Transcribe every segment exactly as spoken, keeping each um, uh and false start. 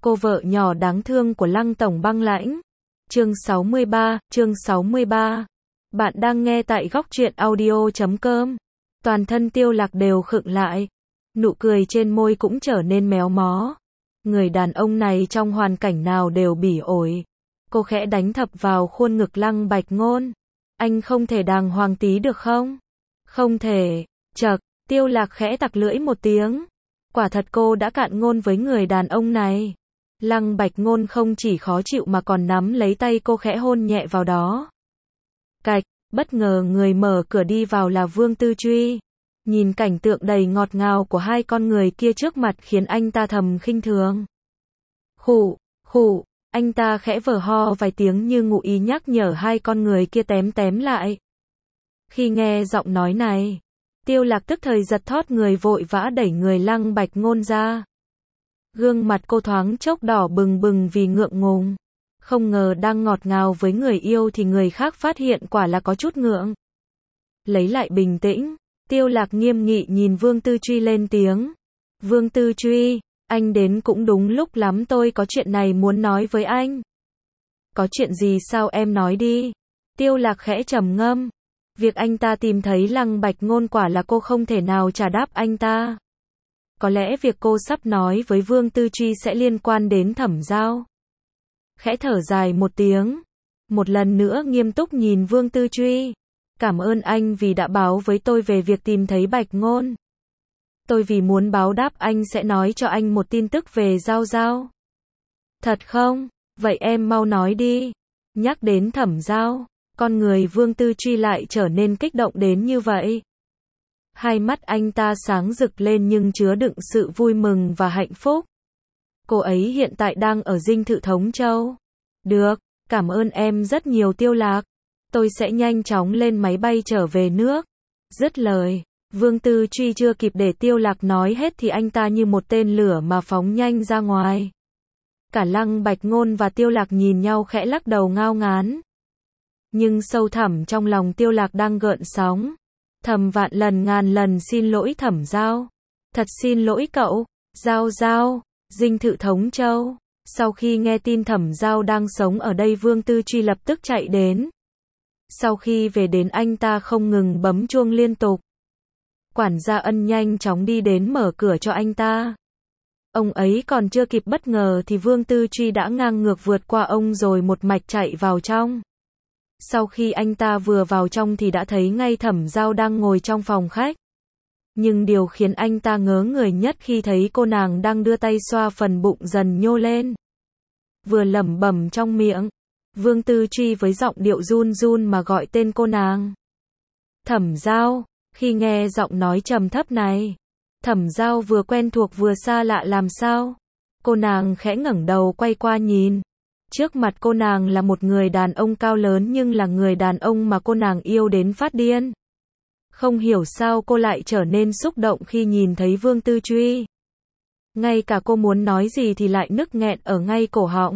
Cô vợ nhỏ đáng thương của Lăng Tổng Băng Lãnh. Chương sáu mươi ba, chương sáu mươi ba. Bạn đang nghe tại góc truyện audio chấm com. Toàn thân Tiêu Lạc đều khựng lại. Nụ cười trên môi cũng trở nên méo mó. Người đàn ông này trong hoàn cảnh nào đều bỉ ổi. Cô khẽ đánh thập vào khuôn ngực Lăng Bạch Ngôn. Anh không thể đàng hoàng tí được không? Không thể. Chậc, Tiêu Lạc khẽ tặc lưỡi một tiếng. Quả thật cô đã cạn ngôn với người đàn ông này. Lăng Bạch Ngôn không chỉ khó chịu mà còn nắm lấy tay cô khẽ hôn nhẹ vào đó. Cạch, bất ngờ người mở cửa đi vào là Vương Tư Truy. Nhìn cảnh tượng đầy ngọt ngào của hai con người kia trước mặt khiến anh ta thầm khinh thường. Khụ, khụ, anh ta khẽ vờ ho vài tiếng như ngụ ý nhắc nhở hai con người kia tém tém lại. Khi nghe giọng nói này, Tiêu Lạc tức thời giật thót người vội vã đẩy người Lăng Bạch Ngôn ra. Gương mặt cô thoáng chốc đỏ bừng bừng vì ngượng ngùng. Không ngờ đang ngọt ngào với người yêu thì người khác phát hiện quả là có chút ngượng. Lấy lại bình tĩnh, Tiêu Lạc nghiêm nghị nhìn Vương Tư Truy lên tiếng. Vương Tư Truy, anh đến cũng đúng lúc lắm, tôi có chuyện này muốn nói với anh. Có chuyện gì sao em nói đi. Tiêu Lạc khẽ trầm ngâm. Việc anh ta tìm thấy Lăng Bạch Ngôn quả là cô không thể nào trả đáp anh ta. Có lẽ việc cô sắp nói với Vương Tư Truy sẽ liên quan đến Thẩm Giao. Khẽ thở dài một tiếng. Một lần nữa nghiêm túc nhìn Vương Tư Truy. Cảm ơn anh vì đã báo với tôi về việc tìm thấy Bạch Ngôn. Tôi vì muốn báo đáp anh sẽ nói cho anh một tin tức về Giao Giao. Thật không? Vậy em mau nói đi. Nhắc đến Thẩm Giao, con người Vương Tư Truy lại trở nên kích động đến như vậy. Hai mắt anh ta sáng rực lên nhưng chứa đựng sự vui mừng và hạnh phúc. Cô ấy hiện tại đang ở dinh thự Thống Châu. Được, cảm ơn em rất nhiều Tiêu Lạc. Tôi sẽ nhanh chóng lên máy bay trở về nước. Dứt lời, Vương Tư Truy chưa kịp để Tiêu Lạc nói hết thì anh ta như một tên lửa mà phóng nhanh ra ngoài. Cả Lăng Bạch Ngôn và Tiêu Lạc nhìn nhau khẽ lắc đầu ngao ngán. Nhưng sâu thẳm trong lòng Tiêu Lạc đang gợn sóng. Thầm vạn lần ngàn lần xin lỗi Thẩm Giao. Thật xin lỗi cậu, Giao Giao, dinh thự Thống Châu. Sau khi nghe tin Thẩm Giao đang sống ở đây, Vương Tư Truy lập tức chạy đến. Sau khi về đến anh ta không ngừng bấm chuông liên tục. Quản gia Ân nhanh chóng đi đến mở cửa cho anh ta. Ông ấy còn chưa kịp bất ngờ thì Vương Tư Truy đã ngang ngược vượt qua ông rồi một mạch chạy vào trong. Sau khi anh ta vừa vào trong thì đã thấy ngay Thẩm Giao đang ngồi trong phòng khách. Nhưng điều khiến anh ta ngớ người nhất khi thấy cô nàng đang đưa tay xoa phần bụng dần nhô lên. Vừa lẩm bẩm trong miệng, Vương Tư Truy với giọng điệu run run mà gọi tên cô nàng. Thẩm Giao, khi nghe giọng nói trầm thấp này, Thẩm Giao vừa quen thuộc vừa xa lạ làm sao. Cô nàng khẽ ngẩng đầu quay qua nhìn. Trước mặt cô nàng là một người đàn ông cao lớn nhưng là người đàn ông mà cô nàng yêu đến phát điên. Không hiểu sao cô lại trở nên xúc động khi nhìn thấy Vương Tư Truy. Ngay cả cô muốn nói gì thì lại nức nghẹn ở ngay cổ họng.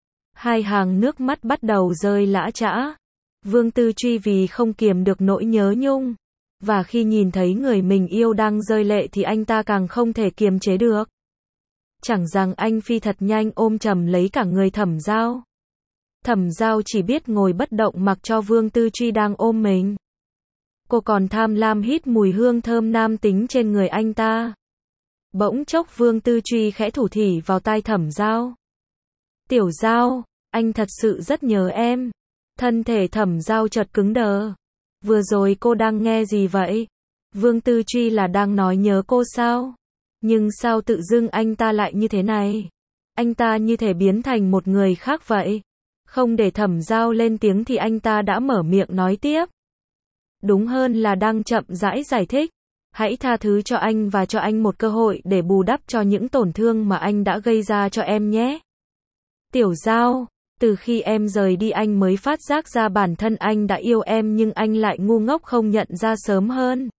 Hai hàng nước mắt bắt đầu rơi lã chã. Vương Tư Truy vì không kiềm được nỗi nhớ nhung. Và khi nhìn thấy người mình yêu đang rơi lệ thì anh ta càng không thể kiềm chế được. Chẳng rằng anh phi thật nhanh ôm chầm lấy cả người Thẩm Giao. Thẩm Giao chỉ biết ngồi bất động mặc cho Vương Tư Truy đang ôm mình. Cô còn tham lam hít mùi hương thơm nam tính trên người anh ta. Bỗng chốc Vương Tư Truy khẽ thủ thỉ vào tai Thẩm Giao. Tiểu Giao, anh thật sự rất nhớ em. Thân thể Thẩm Giao chợt cứng đờ. Vừa rồi cô đang nghe gì vậy? Vương Tư Truy là đang nói nhớ cô sao? Nhưng sao tự dưng anh ta lại như thế này? Anh ta như thể biến thành một người khác vậy. Không để Thẩm Giao lên tiếng thì anh ta đã mở miệng nói tiếp. Đúng hơn là đang chậm rãi giải thích. Hãy tha thứ cho anh và cho anh một cơ hội để bù đắp cho những tổn thương mà anh đã gây ra cho em nhé. Tiểu Giao, từ khi em rời đi anh mới phát giác ra bản thân anh đã yêu em nhưng anh lại ngu ngốc không nhận ra sớm hơn.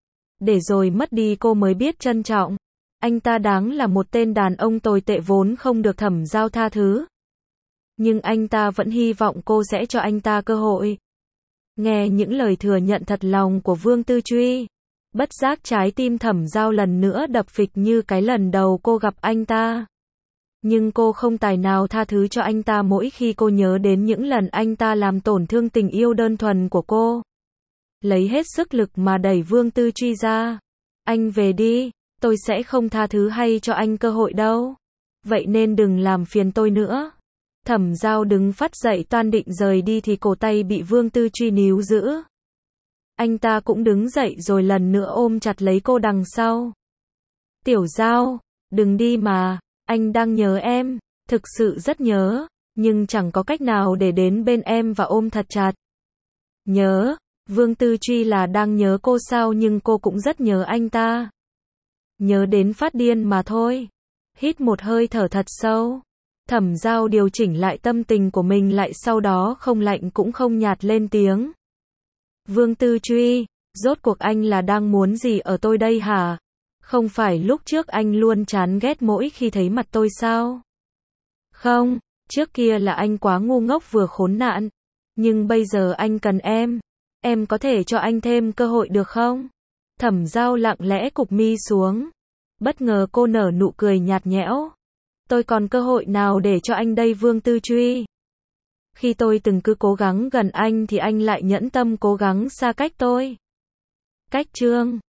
Để rồi mất đi cô mới biết trân trọng. Anh ta đáng là một tên đàn ông tồi tệ vốn không được Thẩm Giao tha thứ. Nhưng anh ta vẫn hy vọng cô sẽ cho anh ta cơ hội. Nghe những lời thừa nhận thật lòng của Vương Tư Truy, bất giác trái tim Thẩm Giao lần nữa đập phịch như cái lần đầu cô gặp anh ta. Nhưng cô không tài nào tha thứ cho anh ta mỗi khi cô nhớ đến những lần anh ta làm tổn thương tình yêu đơn thuần của cô. Lấy hết sức lực mà đẩy Vương Tư Truy ra. Anh về đi, tôi sẽ không tha thứ hay cho anh cơ hội đâu. Vậy nên đừng làm phiền tôi nữa. Thẩm Giao đứng phắt dậy toan định rời đi thì cổ tay bị Vương Tư Truy níu giữ. Anh ta cũng đứng dậy rồi lần nữa ôm chặt lấy cô đằng sau. Tiểu Giao, đừng đi mà, anh đang nhớ em, thực sự rất nhớ, nhưng chẳng có cách nào để đến bên em và ôm thật chặt. Nhớ, Vương Tư Truy là đang nhớ cô sao, nhưng cô cũng rất nhớ anh ta. Nhớ đến phát điên mà thôi. Hít một hơi thở thật sâu. Thẩm Giao điều chỉnh lại tâm tình của mình lại, sau đó không lạnh cũng không nhạt lên tiếng. Vương Tư Truy, rốt cuộc anh là đang muốn gì ở tôi đây hả? Không phải lúc trước anh luôn chán ghét mỗi khi thấy mặt tôi sao? Không, trước kia là anh quá ngu ngốc vừa khốn nạn. Nhưng bây giờ anh cần em. Em có thể cho anh thêm cơ hội được không? Thẩm Giao lặng lẽ cụp mi xuống. Bất ngờ cô nở nụ cười nhạt nhẽo. Tôi còn cơ hội nào để cho anh đây Vương Tư Truy? Khi tôi từng cứ cố gắng gần anh thì anh lại nhẫn tâm cố gắng xa cách tôi. Cách chương